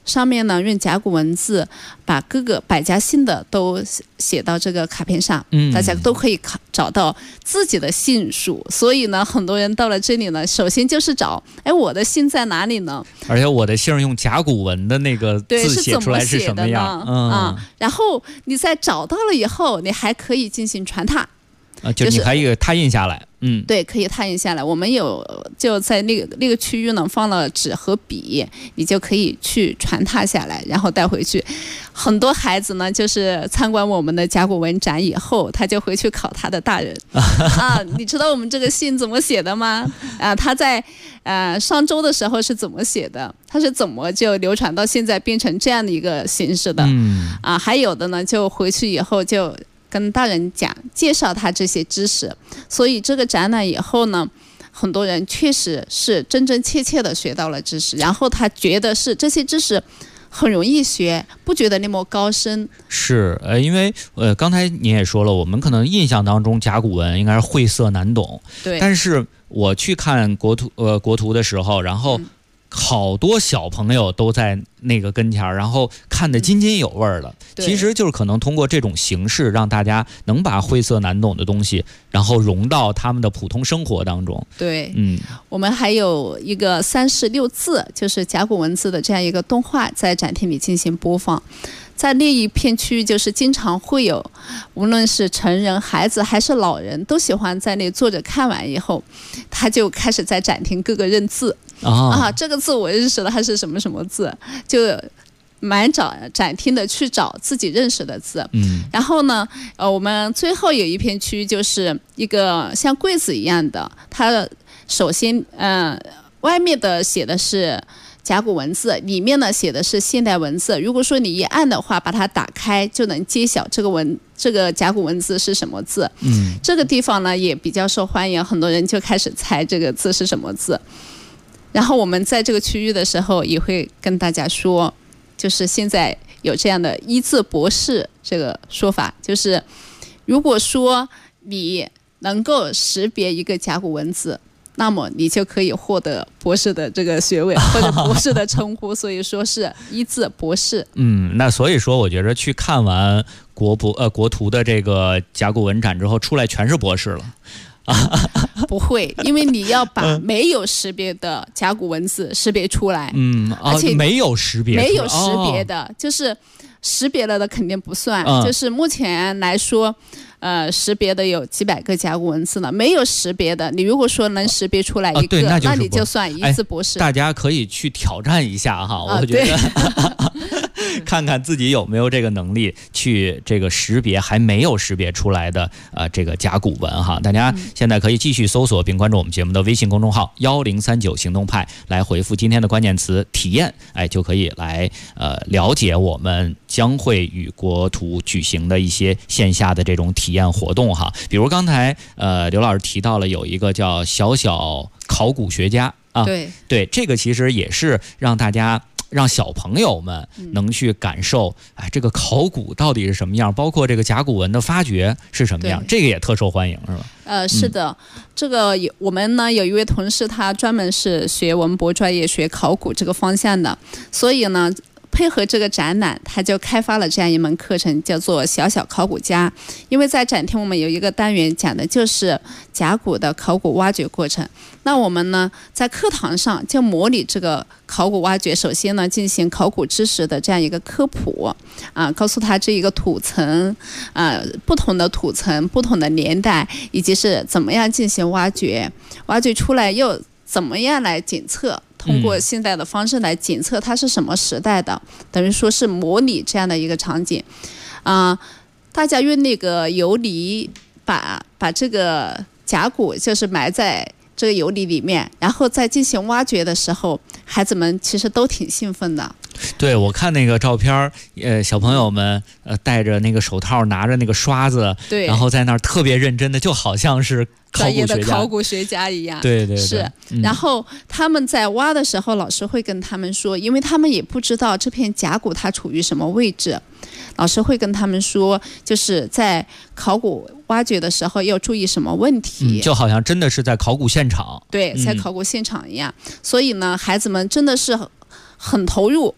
上面呢用甲骨文字把各个百家姓的都写到这个卡片上，大家都可以找到自己的姓数。所以呢，很多人到了这里呢，首先就是找，哎，我的姓在哪里呢？ 而且我的姓用甲骨文的那个字写出来是什么样？ 然后你在找到了以后，你还可以进行传拓。 就是你可以拓印下来， 对，可以拓印下来。我们就在那个区域呢放了纸和笔，你就可以去传拓下来，然后带回去。很多孩子呢，就是参观我们的甲骨文展以后，他就回去考他的大人你知道我们这个姓怎么写的吗？他在上周的时候是怎么写的？他是怎么就流传到现在变成这样的一个形式的？还有的呢，就回去以后就跟大人介绍他这些知识。所以这个展览以后呢，很多人确实是真真切切的学到了知识，然后他觉得是这些知识很容易学，不觉得那么高深。 是因为刚才你也说了，我们可能印象当中甲骨文应该是晦涩难懂， 对。 但是我去看国图的时候，然后好多小朋友都在那个跟前，然后看得津津有味了。其实就是可能通过这种形式，让大家能把晦涩难懂的东西，然后融到他们的普通生活当中。 对，我们还有一个36字，就是甲骨文字的这样一个动画，在展厅里进行播放。在那一片区域，就是经常会有，无论是成人、孩子还是老人，都喜欢在那坐着看完以后，他就开始在展厅各个认字。这个字我认识了，它是什么什么字，就满展厅的去找自己认识的字。然后呢，我们最后有一片区就是一个像柜子一样的，它首先外面的写的是甲骨文字，里面呢写的是现代文字。如果说你一按的话，把它打开就能揭晓这个甲骨文字是什么字。这个地方呢也比较受欢迎，很多人就开始猜这个字是什么字。然后我们在这个区域的时候也会跟大家说，就是现在有这样的一字博士这个说法，就是如果说你能够识别一个甲骨文字，那么你就可以获得博士的这个学位或者博士的称呼，所以说是一字博士。 那所以说我觉得去看完国图的这个甲骨文展之后，出来全是博士了。 不会，因为你要把没有识别的甲骨文字识别出来。而且没有识别的，就是识别了的肯定不算。就是目前来说，识别的有几百个甲骨文字呢，没有识别的，你如果说能识别出来一个，那你就算一字博士。 大家可以去挑战一下哈，我觉得看看自己有没有这个能力去这个识别还没有识别出来的这个甲骨文哈。大家现在可以继续搜索并关注我们节目的微信公众号1039行动派，来回复今天的关键词体验，就可以来了解我们将会与国图举行的一些线下的这种体验活动哈。比如刚才刘老师提到了有一个叫小小考古学家啊，对，这个其实也是让小朋友们能去感受，这个考古到底是什么样，包括这个甲骨文的发掘是什么样，这个也特受欢迎，是吧？ 是的，这个我们呢有一位同事，他专门是学文博专业、学考古这个方向的，所以呢，配合这个展览，他就开发了这样一门课程，叫做小小考古家。因为在展厅我们有一个单元讲的就是甲骨的考古挖掘过程，那我们呢在课堂上就模拟这个考古挖掘，首先呢进行考古知识的这样一个科普告诉他这一个土层不同的土层、不同的年代，以及是怎么样进行挖掘，挖掘出来又怎么样来检测，通过现代的方式来检测它是什么时代的，等于说是模拟这样的一个场景大家用那个游离把这个甲骨就是埋在这个游离里面，然后在进行挖掘的时候，孩子们其实都挺兴奋的。 对，我看那个照片，小朋友们戴着那个手套，拿着那个刷子， 对， 然后在那儿特别认真的，就好像是专业的考古学家一样。 对， 是。然后他们在挖的时候，老师会跟他们说，因为他们也不知道这片甲骨它处于什么位置，老师会跟他们说，就是在考古挖掘的时候要注意什么问题， 就好像真的是在考古现场。 对，在考古现场一样。所以呢，孩子们真的是很投入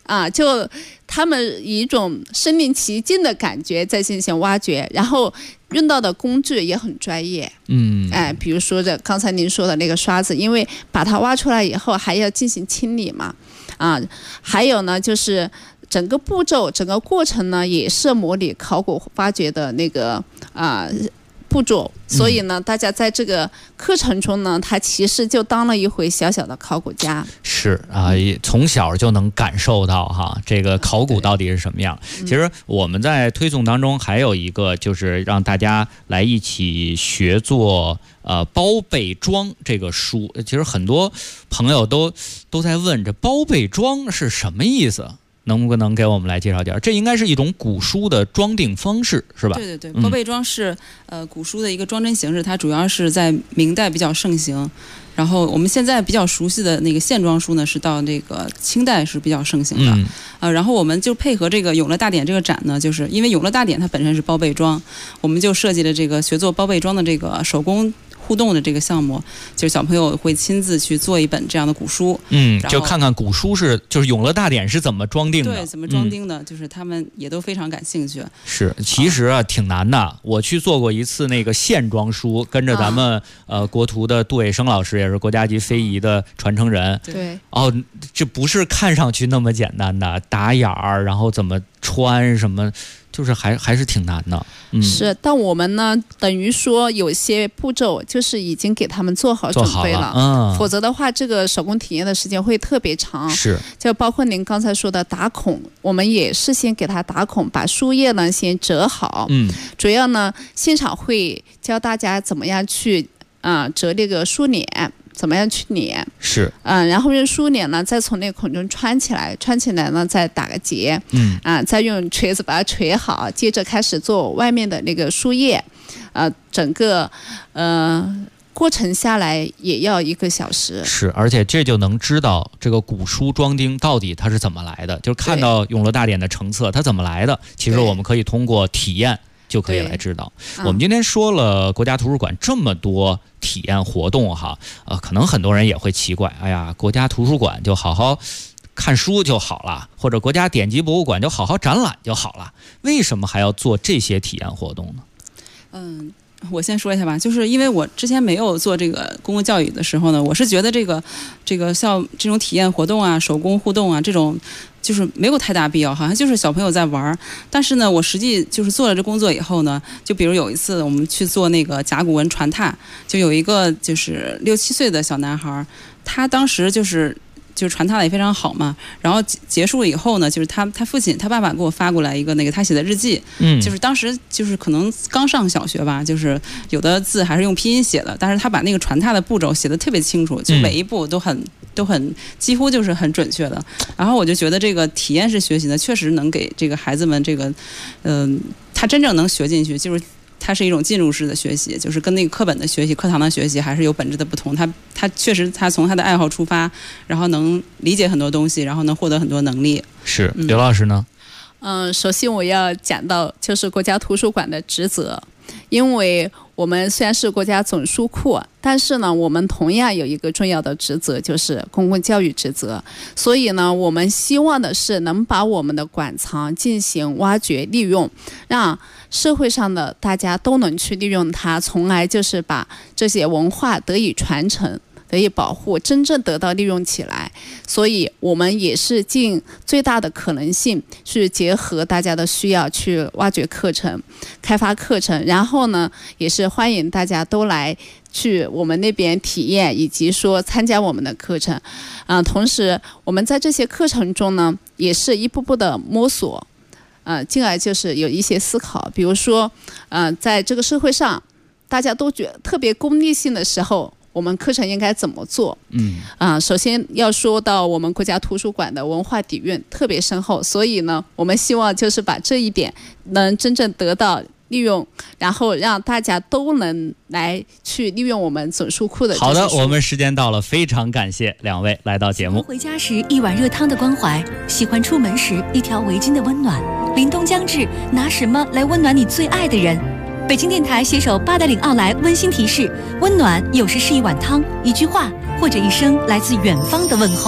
就他们以一种身临其境的感觉在进行挖掘，然后用到的工具也很专业。比如说刚才您说的那个刷子，因为把它挖出来以后还要进行清理嘛，还有呢就是整个步骤、整个过程呢也是模拟考古发掘的那个步骤，所以呢，大家在这个课程中呢，他其实就当了一回小小的考古家。 是从小就能感受到这个考古到底是什么样。其实我们在推送当中还有一个，就是让大家来一起学做包被庄这个书。其实很多朋友都在问，这包被庄是什么意思？能不能给我们来介绍介绍？这应该是一种古书的装订方式，是吧？ 对对对，包被庄是古书的一个装帧形式，它主要是在明代比较盛行。然后我们现在比较熟悉的那个线装书呢，是到这个清代是比较盛行的。然后我们就配合这个永乐大典这个展呢，就是因为永乐大典它本身是包被庄，我们就设计了这个学做包被庄的这个手工互动的这个项目，就是小朋友会亲自去做一本这样的古书， 就看看古书就是永乐大典是怎么装订的， 对，怎么装订的，就是他们也都非常感兴趣。 是，其实挺难的。我去做过一次那个线装书，跟着咱们国图的杜伟生老师，也是国家级非遗的传承人。 对， 这不是看上去那么简单的，打眼儿，然后怎么穿什么。就是还是挺难的， 是，但我们呢，等于说有些步骤就是已经给他们做好准备了，否则的话，这个手工体验的时间会特别长。 是， 就包括您刚才说的打孔，我们也是先给他打孔，把书页呢先折好。主要呢，现场会教大家怎么样去折这个书脸。怎么样去捻？ 是， 然后用书脸呢，再从那个孔中穿起来呢，再打个结，再用锤子把它锤好，接着开始做外面的那个书页，整个过程下来也要1个小时。 是，而且这就能知道这个古书装订到底它是怎么来的，就是看到永乐大典的成册它怎么来的，其实我们可以通过体验就可以来知道。我们今天说了国家图书馆这么多体验活动可能很多人也会奇怪，哎呀，国家图书馆就好好看书就好了，或者国家典籍博物馆就好好展览就好了，为什么还要做这些体验活动呢？ 我先说一下吧，就是因为我之前没有做这个公共教育的时候呢，我是觉得这个像这种体验活动手工互动这种就是没有太大必要，好像就是小朋友在玩。但是呢，我实际就是做了这工作以后呢，就比如有一次我们去做那个甲骨文传拓，就有一个就是6、7岁的小男孩，他当时就是传达的也非常好嘛，然后结束以后呢，就是他父亲他爸爸给我发过来一个那个他写的日记，就是当时就是可能刚上小学吧，就是有的字还是用拼音写的，但是他把那个传达的步骤写得特别清楚，就每一步都很几乎就是很准确的。然后我就觉得这个体验式学习呢，确实能给这个孩子们这个他真正能学进去，就是它是一种进入式的学习，就是跟那个课本的学习、课堂的学习还是有本质的不同。他确实他从他的爱好出发，然后能理解很多东西，然后能获得很多能力。 是，刘老师呢？ 首先我要讲到就是国家图书馆的职责，因为我们虽然是国家总书库，但是呢，我们同样有一个重要的职责，就是公共教育职责。所以呢，我们希望的是能把我们的馆藏进行挖掘利用，让社会上的大家都能去利用它，从而就是把这些文化得以传承、得以保护，真正得到利用起来。所以我们也是尽最大的可能性去结合大家的需要，去挖掘课程、开发课程，然后呢，也是欢迎大家都来去我们那边体验，以及说参加我们的课程。同时我们在这些课程中呢，也是一步步的摸索，进而就是有一些思考。比如说在这个社会上大家都觉得特别功利性的时候，我们课程应该怎么做？首先要说到我们国家图书馆的文化底蕴特别深厚，所以呢，我们希望就是把这一点能真正得到利用，然后让大家都能来去利用我们总书库的这些书。 好的，我们时间到了，非常感谢两位来到节目。 回家时一碗热汤的关怀，喜欢出门时一条围巾的温暖。凛冬将至，拿什么来温暖你最爱的人？北京电台携手八达岭奥莱温馨提示：温暖有时是一碗汤、一句话，或者一声来自远方的问候。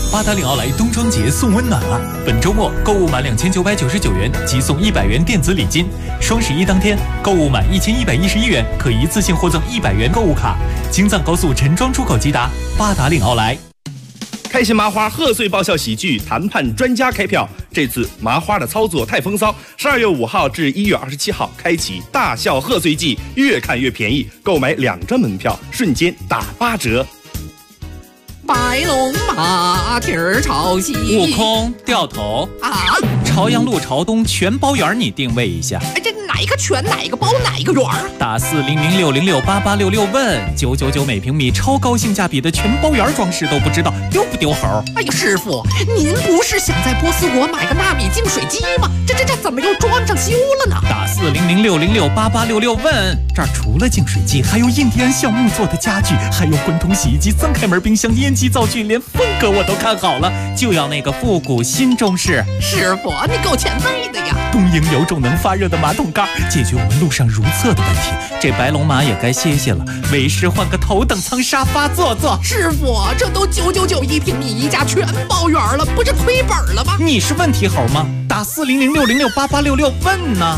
八达岭奥莱冬装节送温暖了！本周末购物满2999元即送100元电子礼金。双11当天，购物满1111元可一次性获赠100元购物卡。京藏高速陈庄出口即达，八达岭奥莱。 开心麻花贺岁爆笑喜剧谈判专家开票，这次麻花的操作太风骚，12月5号至1月27号开启大笑贺岁季，越看越便宜，购买2张门票瞬间打8折。 白龙马蹄儿朝西，悟空掉头啊！朝阳路朝东全包圆，你定位一下。 哎，这哪个全哪个包哪个圆？ 打40060688866问999每平米，超高性价比的全包圆装饰都不知道丢不丢猴？ 哎呀，师傅，您不是想在波斯国买个纳米净水机吗？这怎么又装上修了呢？ 打40060688866问，这儿除了净水机，还有印第安橡木做的家具，还有滚筒洗衣机、3开门冰箱、烟机、灶具，连风格我都看好了，就要那个复古新中式。 师傅，你够前辈的呀！ 东营有种能发热的马桶盖，解决我们路上如厕的问题。这白龙马也该歇歇了，为师换个头等舱沙发坐坐。 师傅，这都9991平米，一家全包圆了，不是亏本了吗？ 你是问题猴吗？打40060688866问呢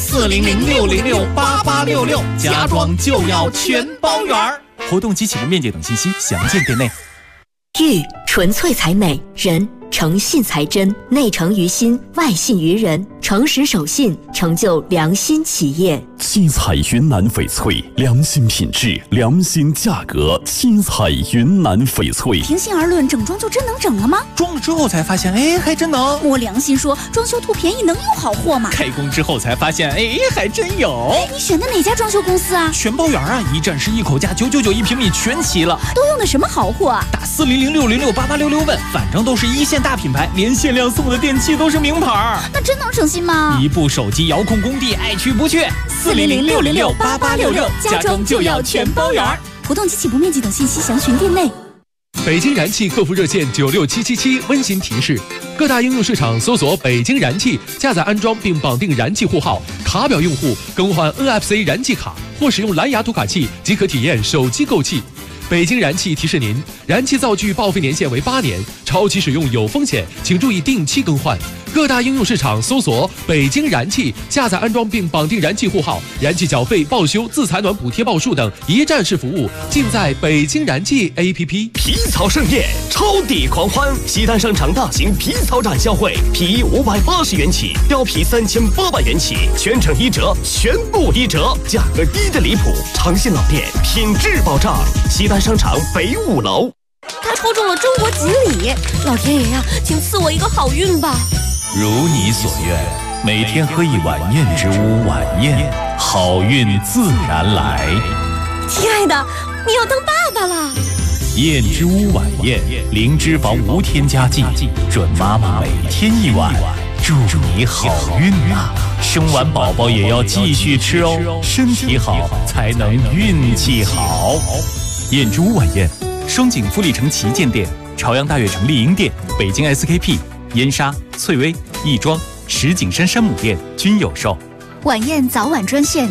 ，40060688866，家装就要全包圆。活动及启动面积等信息详见店内。 玉纯粹才美，人诚信才真，内诚于心，外信于人，诚实守信，成就良心企业。 七彩云南翡翠，良心品质，良心价格。七彩云南翡翠。 平心而论，整装就真能整了吗？ 装了之后才发现，哎，还真能。 摸良心说，装修图便宜能有好货吗？ 开工之后才发现，哎，还真有。 你选的哪家装修公司啊？ 全包圆啊，一站式一口价，9991平米全齐了。 都用的什么好货啊？ 打40060688866问，反正都是一线大品牌，连限量送的电器都是名牌。 那真能省心吗？ 一部手机遥控工地，爱去不去。40060688866，家装就要全包圆。 活动及起步面积等信息详询店内。 北京燃气客服热线96777温馨提示：各大应用市场搜索北京燃气，下载安装并绑定燃气户号，卡表用户更换 NFC 燃气卡或使用蓝牙读卡器即可体验手机购气。北京燃气提示您，燃气灶具报废年限为8年，超期使用有风险，请注意定期更换。各大应用市场搜索北京燃气，下载安装并绑定燃气户号，燃气缴费、报修、自采暖补贴报数等一站式服务，尽在北京燃气 APP。 皮草盛宴，超抵狂欢！西单商场大型皮草展销会，皮衣580元起，貂皮3800元起，全程1折，全部1折，价格低得离谱，诚信老店，品质保障。西单商场北5楼。 他抽中了中国锦鲤，老天爷呀，请赐我一个好运吧！ 如你所愿，每天喝一碗燕之屋晚宴，好运自然来。 亲爱的，你要当爸爸了！ 燕之屋晚宴，零脂肪无添加剂，准妈妈每天一碗，祝你好运啊！生完宝宝也要继续吃哦，身体好才能运气好。 燕之屋晚宴，双井富力城旗舰店、朝阳大悦城丽婴店、北京 SKP、燕莎、翠微、亦庄、石景山山姆店均有售。 晚宴早晚专线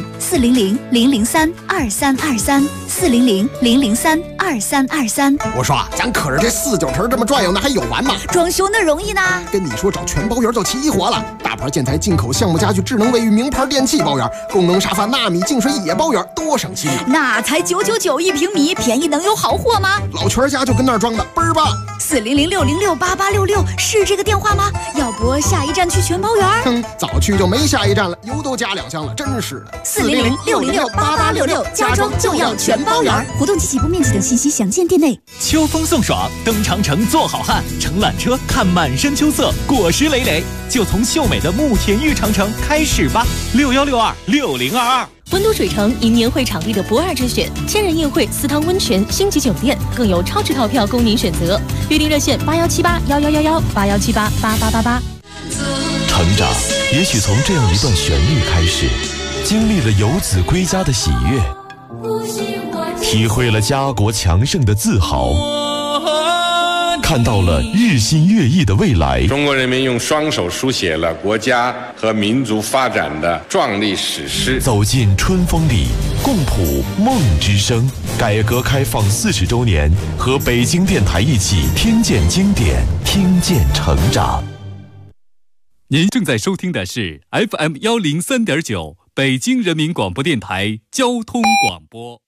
400-003-2323，400-003-2323。 我说啊，咱可是这4、9成这么转悠，那还有完吗？ 装修那容易呢。 跟你说，找全包圆就齐活了。大牌建材、进口项目家具、智能卫浴、名牌电器包圆，功能沙发、纳米净水也包圆，多省心啊！ 那才9991平米，便宜能有好货吗？ 老全家就跟那儿装的，倍儿棒。 40060688866是这个电话吗？要不下一站去全包圆？ 哼，早去就没下一站了，油都加2箱了，真是的。 40060688866，家装就要全包圆。活动及起步面积等信息详见店内。 秋风送爽，登长城做好汉，乘缆车看满山秋色，果实累累，就从秀美的慕田峪长城开始吧。61626022。 温都水城迎年会场地的不二之选，千人宴会、私汤温泉、星级酒店，更有超值套票供您选择。预订热线81781111，8178888888。 成长也许从这样一段旋律开始，经历了游子归家的喜悦，体会了家国强盛的自豪， 看到了日新月异的未来。 中国人民用双手书写了国家和民族发展的壮丽史诗。 走进春风里，共谱梦之声。改革开放40周年，和北京电台一起听见经典，听见成长。 您正在收听的是 FM103.9北京人民广播电台交通广播。